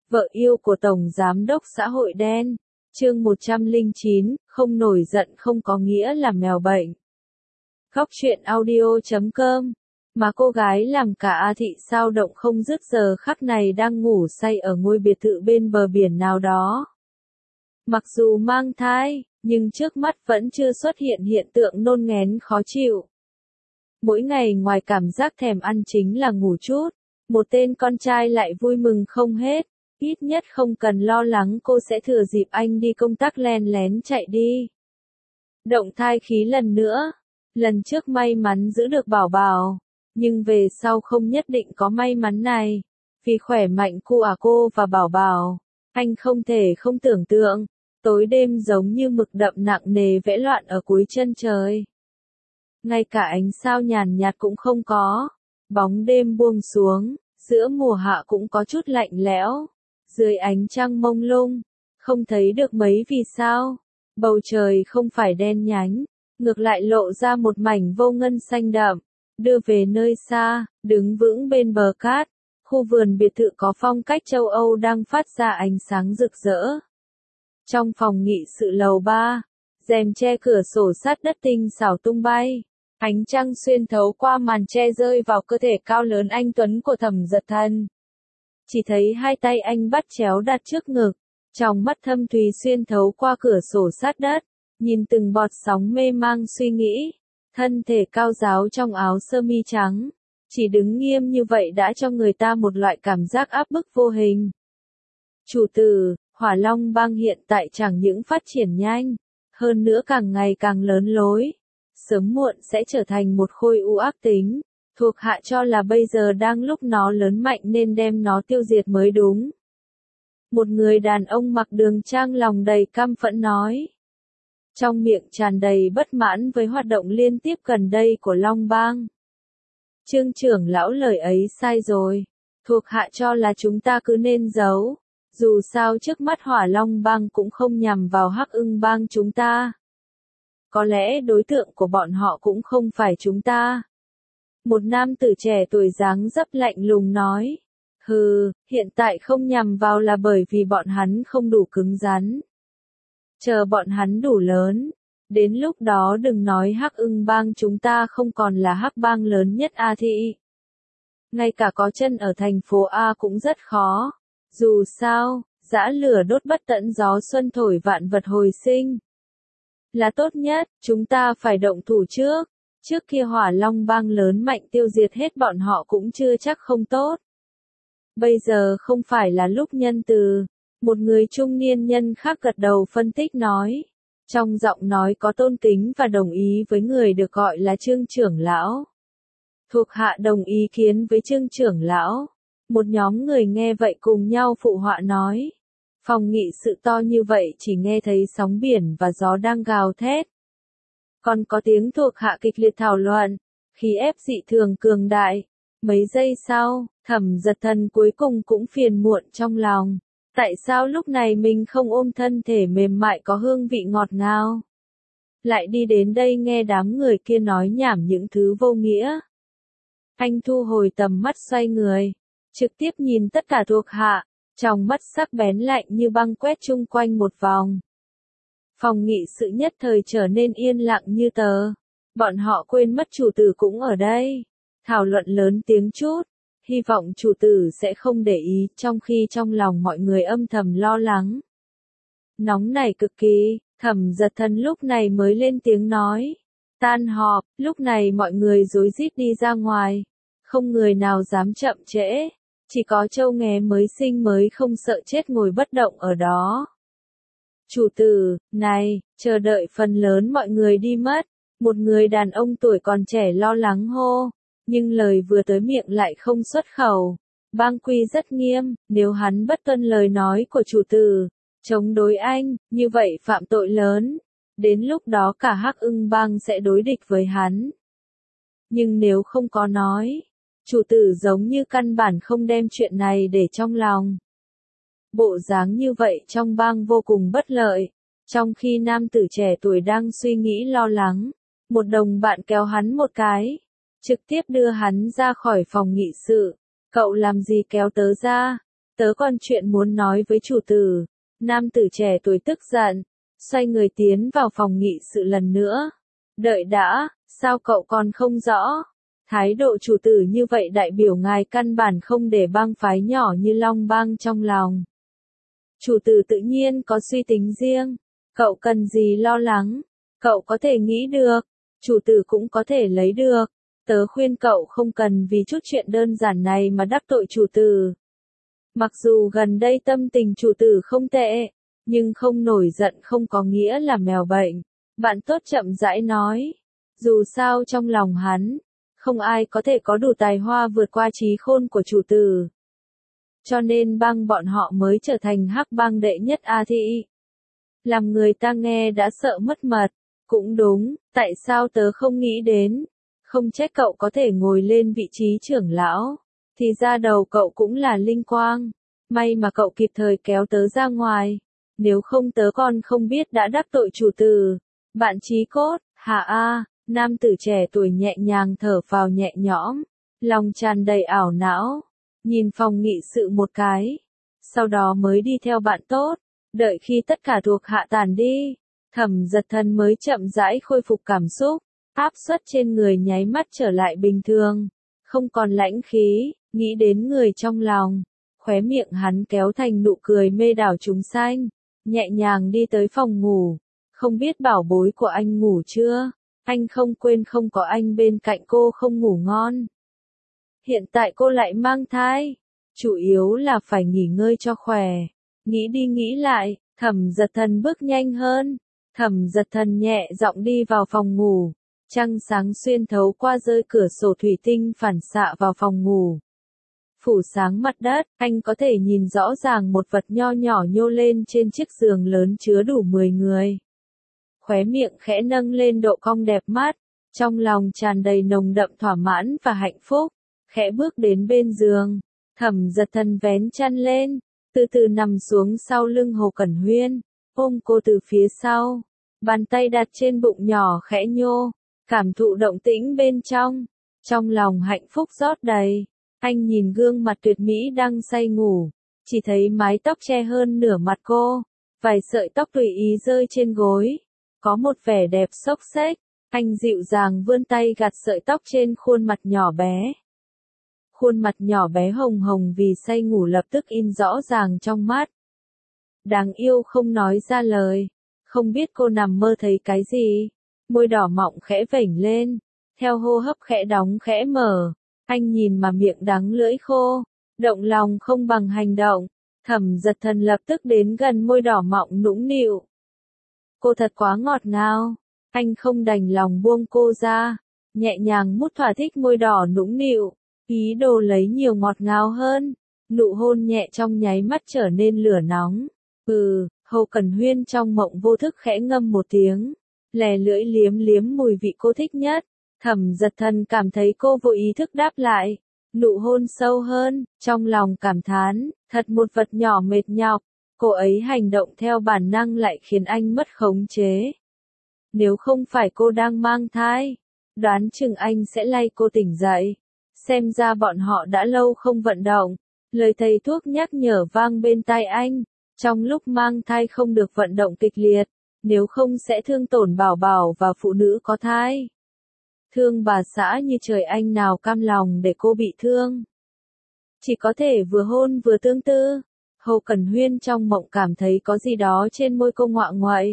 Vợ yêu của Tổng Giám đốc xã hội đen. Chương 109, không nổi giận không có nghĩa là mèo bệnh. Góc truyện audio.com. Mà cô gái làm cả A Thị sao động không dứt giờ khắc này đang ngủ say ở ngôi biệt thự bên bờ biển nào đó. Mặc dù mang thai, nhưng trước mắt vẫn chưa xuất hiện hiện tượng nôn nghén khó chịu. Mỗi ngày ngoài cảm giác thèm ăn chính là ngủ chút, một tên con trai lại vui mừng không hết. Ít nhất không cần lo lắng cô sẽ thừa dịp anh đi công tác len lén chạy đi. Động thai khí lần nữa. Lần trước may mắn giữ được bảo bảo. Nhưng về sau không nhất định có may mắn này. Vì khỏe mạnh cô và bảo bảo. Anh không thể không tưởng tượng. Tối đêm giống như mực đậm nặng nề vẽ loạn ở cuối chân trời. Ngay cả ánh sao nhàn nhạt cũng không có. Bóng đêm buông xuống. Giữa mùa hạ cũng có chút lạnh lẽo. Dưới ánh trăng mông lung, không thấy được mấy vì sao. Bầu trời không phải đen nhánh, ngược lại lộ ra một mảnh vô ngân xanh đậm. Đưa về nơi xa, đứng vững bên bờ cát, khu vườn biệt thự có phong cách châu Âu đang phát ra ánh sáng rực rỡ. Trong phòng nghị sự lầu 3, rèm che cửa sổ sát đất tinh xảo tung bay. Ánh trăng xuyên thấu qua màn che rơi vào cơ thể cao lớn anh tuấn của Thẩm Giật Thần. Chỉ thấy hai tay anh bắt chéo đặt trước ngực, trong mắt thâm thúy xuyên thấu qua cửa sổ sát đất, nhìn từng bọt sóng mê mang suy nghĩ, thân thể cao ráo trong áo sơ mi trắng, chỉ đứng nghiêm như vậy đã cho người ta một loại cảm giác áp bức vô hình. Chủ tử, Hỏa Long Bang hiện tại chẳng những phát triển nhanh, hơn nữa càng ngày càng lớn lối, sớm muộn sẽ trở thành một khối u ác tính. Thuộc hạ cho là bây giờ đang lúc nó lớn mạnh nên đem nó tiêu diệt mới đúng. Một người đàn ông mặc đường trang lòng đầy căm phẫn nói. Trong miệng tràn đầy bất mãn với hoạt động liên tiếp gần đây của Long Bang. Trương trưởng lão lời ấy sai rồi. Thuộc hạ cho là chúng ta cứ nên giấu. Dù sao trước mắt Hỏa Long Bang cũng không nhằm vào Hắc Ưng Bang chúng ta. Có lẽ đối tượng của bọn họ cũng không phải chúng ta. Một nam tử trẻ tuổi dáng dấp lạnh lùng nói. Hừ, hiện tại không nhằm vào là bởi vì bọn hắn không đủ cứng rắn. Chờ bọn hắn đủ lớn. Đến lúc đó đừng nói Hắc Ưng Bang chúng ta không còn là Hắc Bang lớn nhất A Thị. Ngay cả có chân ở thành phố A cũng rất khó. Dù sao, giã lửa đốt bất tận gió xuân thổi vạn vật hồi sinh. Là tốt nhất, chúng ta phải động thủ trước. Trước kia Hỏa Long Bang lớn mạnh tiêu diệt hết bọn họ cũng chưa chắc không tốt. Bây giờ không phải là lúc nhân từ. Một người trung niên nhân khác gật đầu phân tích nói. Trong giọng nói có tôn kính và đồng ý với người được gọi là Trương trưởng lão. Thuộc hạ đồng ý kiến với Trương trưởng lão. Một nhóm người nghe vậy cùng nhau phụ họa nói. Phòng nghị sự to như vậy chỉ nghe thấy sóng biển và gió đang gào thét. Còn có tiếng thuộc hạ kịch liệt thảo luận, khí ép dị thường cường đại. Mấy giây sau, Thẩm Giật Thần cuối cùng cũng phiền muộn trong lòng. Tại sao lúc này mình không ôm thân thể mềm mại có hương vị ngọt ngào? Lại đi đến đây nghe đám người kia nói nhảm những thứ vô nghĩa. Anh thu hồi tầm mắt xoay người, trực tiếp nhìn tất cả thuộc hạ, trong mắt sắc bén lạnh như băng quét chung quanh một vòng. Phòng nghị sự nhất thời trở nên yên lặng như tờ. Bọn họ quên mất chủ tử cũng ở đây. Thảo luận lớn tiếng chút. Hy vọng chủ tử sẽ không để ý trong khi trong lòng mọi người âm thầm lo lắng. Nóng này cực kỳ, Thẩm Giật Thần lúc này mới lên tiếng nói. Tan họp, lúc này mọi người rối rít đi ra ngoài. Không người nào dám chậm trễ. Chỉ có Châu Nghé mới sinh mới không sợ chết ngồi bất động ở đó. Chủ tử, này, chờ đợi phần lớn mọi người đi mất. Một người đàn ông tuổi còn trẻ lo lắng hô. Nhưng lời vừa tới miệng lại không xuất khẩu. Bang quy rất nghiêm, nếu hắn bất tuân lời nói của chủ tử, chống đối anh, như vậy phạm tội lớn. Đến lúc đó cả Hắc Ưng Bang sẽ đối địch với hắn. Nhưng nếu không có nói, chủ tử giống như căn bản không đem chuyện này để trong lòng. Bộ dáng như vậy trong bang vô cùng bất lợi. Trong khi nam tử trẻ tuổi đang suy nghĩ lo lắng, một đồng bạn kéo hắn một cái, trực tiếp đưa hắn ra khỏi phòng nghị sự. Cậu làm gì kéo tớ ra? tớ còn chuyện muốn nói với chủ tử. Nam tử trẻ tuổi tức giận, xoay người tiến vào phòng nghị sự lần nữa. Đợi đã, sao cậu còn không rõ? Thái độ chủ tử như vậy đại biểu ngài căn bản không để bang phái nhỏ như Long Bang trong lòng. Chủ tử tự nhiên có suy tính riêng, cậu cần gì lo lắng, cậu có thể nghĩ được, chủ tử cũng có thể lấy được. Tớ khuyên cậu không cần vì chút chuyện đơn giản này mà đắc tội chủ tử. Mặc dù gần đây tâm tình chủ tử không tệ, nhưng không nổi giận không có nghĩa là mèo bệnh. Bạn tốt chậm rãi nói. Dù sao trong lòng hắn, không ai có thể có đủ tài hoa vượt qua trí khôn của chủ tử. Cho nên bang bọn họ mới trở thành hắc bang đệ nhất A Thị. Làm người ta nghe đã sợ mất mật. Cũng đúng, tại sao tớ không nghĩ đến? Không trách cậu có thể ngồi lên vị trí trưởng lão. Thì ra đầu cậu cũng là linh quang. May mà cậu kịp thời kéo tớ ra ngoài. Nếu không tớ còn không biết đã đắc tội chủ tử. Bạn chí cốt, hả a? Nam tử trẻ tuổi nhẹ nhàng thở phào nhẹ nhõm. Lòng tràn đầy ảo não. Nhìn phòng nghị sự một cái. Sau đó mới đi theo bạn tốt. Đợi khi tất cả thuộc hạ tàn đi. Thẩm Giật Thần mới chậm rãi khôi phục cảm xúc. Áp suất trên người nháy mắt trở lại bình thường. Không còn lãnh khí, nghĩ đến người trong lòng. Khóe miệng hắn kéo thành nụ cười mê đảo chúng sanh. Nhẹ nhàng đi tới phòng ngủ. Không biết bảo bối của anh ngủ chưa? Anh không quên không có anh bên cạnh cô không ngủ ngon. Hiện tại cô lại mang thai. Chủ yếu là phải nghỉ ngơi cho khỏe. Nghĩ đi nghĩ lại, Thẩm Giật Thần bước nhanh hơn. Thẩm Giật Thần nhẹ giọng đi vào phòng ngủ. Trăng sáng xuyên thấu qua rơi cửa sổ thủy tinh phản xạ vào phòng ngủ. Phủ sáng mặt đất, anh có thể nhìn rõ ràng một vật nho nhỏ nhô lên trên chiếc giường lớn chứa đủ 10 người. Khóe miệng khẽ nâng lên độ cong đẹp mắt, trong lòng tràn đầy nồng đậm thỏa mãn và hạnh phúc, khẽ bước đến bên giường, Thẩm Giật Thần vén chăn lên, từ từ nằm xuống sau lưng Hồ Cẩn Huyên, ôm cô từ phía sau, bàn tay đặt trên bụng nhỏ khẽ nhô, cảm thụ động tĩnh bên trong lòng hạnh phúc rót đầy. Anh nhìn gương mặt tuyệt mỹ đang say ngủ, chỉ thấy mái tóc che hơn nửa mặt cô, vài sợi tóc tùy ý rơi trên gối, có một vẻ đẹp xốc xếch, anh dịu dàng vươn tay gạt sợi tóc trên khuôn mặt nhỏ bé. Khuôn mặt nhỏ bé hồng hồng vì say ngủ lập tức in rõ ràng trong mắt. Đáng yêu không nói ra lời, không biết cô nằm mơ thấy cái gì, môi đỏ mọng khẽ vểnh lên, theo hô hấp khẽ đóng khẽ mở. Anh nhìn mà miệng đắng lưỡi khô, động lòng không bằng hành động, Thẩm Giật Thần lập tức đến gần môi đỏ mọng nũng nịu. Cô thật quá ngọt ngào, anh không đành lòng buông cô ra, nhẹ nhàng mút thỏa thích môi đỏ nũng nịu, ý đồ lấy nhiều ngọt ngào hơn, nụ hôn nhẹ trong nháy mắt trở nên lửa nóng. Hồ Cẩn Huyên trong mộng vô thức khẽ ngâm một tiếng, lè lưỡi liếm liếm mùi vị cô thích nhất. Thẩm Giật Thần cảm thấy cô vô ý thức đáp lại, nụ hôn sâu hơn, trong lòng cảm thán, thật một vật nhỏ mệt nhọc, cô ấy hành động theo bản năng lại khiến anh mất khống chế. Nếu không phải cô đang mang thai, đoán chừng anh sẽ lay cô tỉnh dậy. Xem ra bọn họ đã lâu không vận động, lời thầy thuốc nhắc nhở vang bên tai anh, trong lúc mang thai không được vận động kịch liệt, nếu không sẽ thương tổn bảo bảo và phụ nữ có thai. Thương bà xã như trời anh nào cam lòng để cô bị thương. Chỉ có thể vừa hôn vừa tương tư. Hồ Cẩn Huyên trong mộng cảm thấy có gì đó trên môi cô ngoạ ngoại.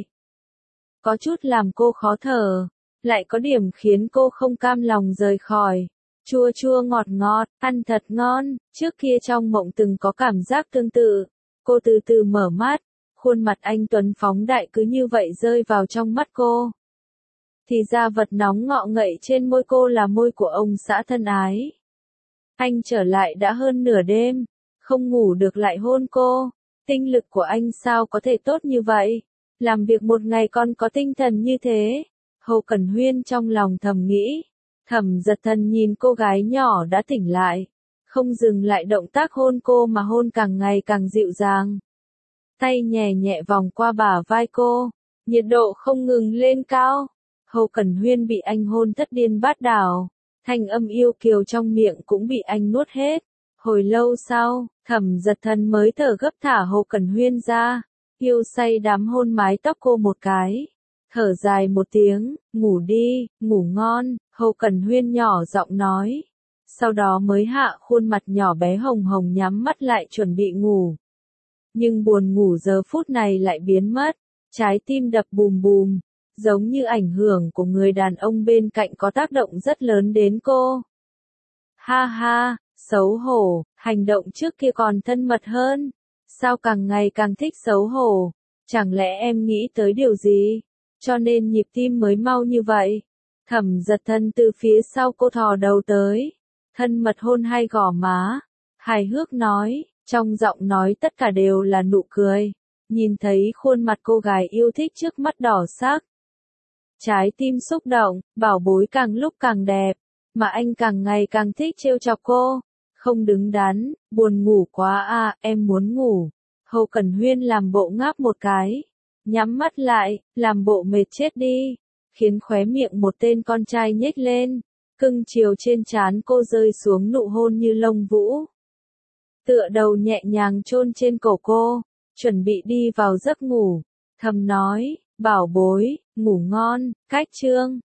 Có chút làm cô khó thở, lại có điểm khiến cô không cam lòng rời khỏi. Chua chua ngọt ngọt, ăn thật ngon, trước kia trong mộng từng có cảm giác tương tự. Cô từ từ mở mắt, khuôn mặt anh tuấn phóng đại cứ như vậy rơi vào trong mắt cô. Thì ra vật nóng ngọ ngậy trên môi cô là môi của ông xã thân ái. Anh trở lại đã hơn nửa đêm, không ngủ được lại hôn cô. Tinh lực của anh sao có thể tốt như vậy? Làm việc một ngày còn có tinh thần như thế? Hồ Cẩn Huyên trong lòng thầm nghĩ. Thẩm Giật Thần nhìn cô gái nhỏ đã tỉnh lại, không dừng lại động tác hôn cô mà hôn càng ngày càng dịu dàng. Tay nhẹ nhẹ vòng qua bả vai cô, nhiệt độ không ngừng lên cao. Hồ Cẩn Huyên bị anh hôn thất điên bát đảo, thanh âm yêu kiều trong miệng cũng bị anh nuốt hết. Hồi lâu sau, Thẩm Giật Thần mới thở gấp thả Hồ Cẩn Huyên ra, yêu say đắm hôn mái tóc cô một cái. Thở dài một tiếng, ngủ đi, ngủ ngon, Hồ Cẩn Huyên nhỏ giọng nói. Sau đó mới hạ khuôn mặt nhỏ bé hồng hồng nhắm mắt lại chuẩn bị ngủ. Nhưng buồn ngủ giờ phút này lại biến mất, trái tim đập bùm bùm, giống như ảnh hưởng của người đàn ông bên cạnh có tác động rất lớn đến cô. Ha ha, xấu hổ, hành động trước kia còn thân mật hơn. Sao càng ngày càng thích xấu hổ? Chẳng lẽ em nghĩ tới điều gì? Cho nên nhịp tim mới mau như vậy. Thẩm Giật Thần từ phía sau cô thò đầu tới, thân mật hôn hai gò má, hài hước nói, trong giọng nói tất cả đều là nụ cười. Nhìn thấy khuôn mặt cô gái yêu thích trước mắt đỏ sắc. Trái tim xúc động, bảo bối càng lúc càng đẹp, mà anh càng ngày càng thích trêu chọc cô. Không đứng đắn, buồn ngủ quá à, em muốn ngủ. Hồ Cẩn Huyên làm bộ ngáp một cái, nhắm mắt lại, làm bộ mệt chết đi, khiến khóe miệng một tên con trai nhếch lên, cưng chiều trên trán cô rơi xuống nụ hôn như lông vũ. Tựa đầu nhẹ nhàng chôn trên cổ cô, chuẩn bị đi vào giấc ngủ, thầm nói, bảo bối, ngủ ngon, cách chương.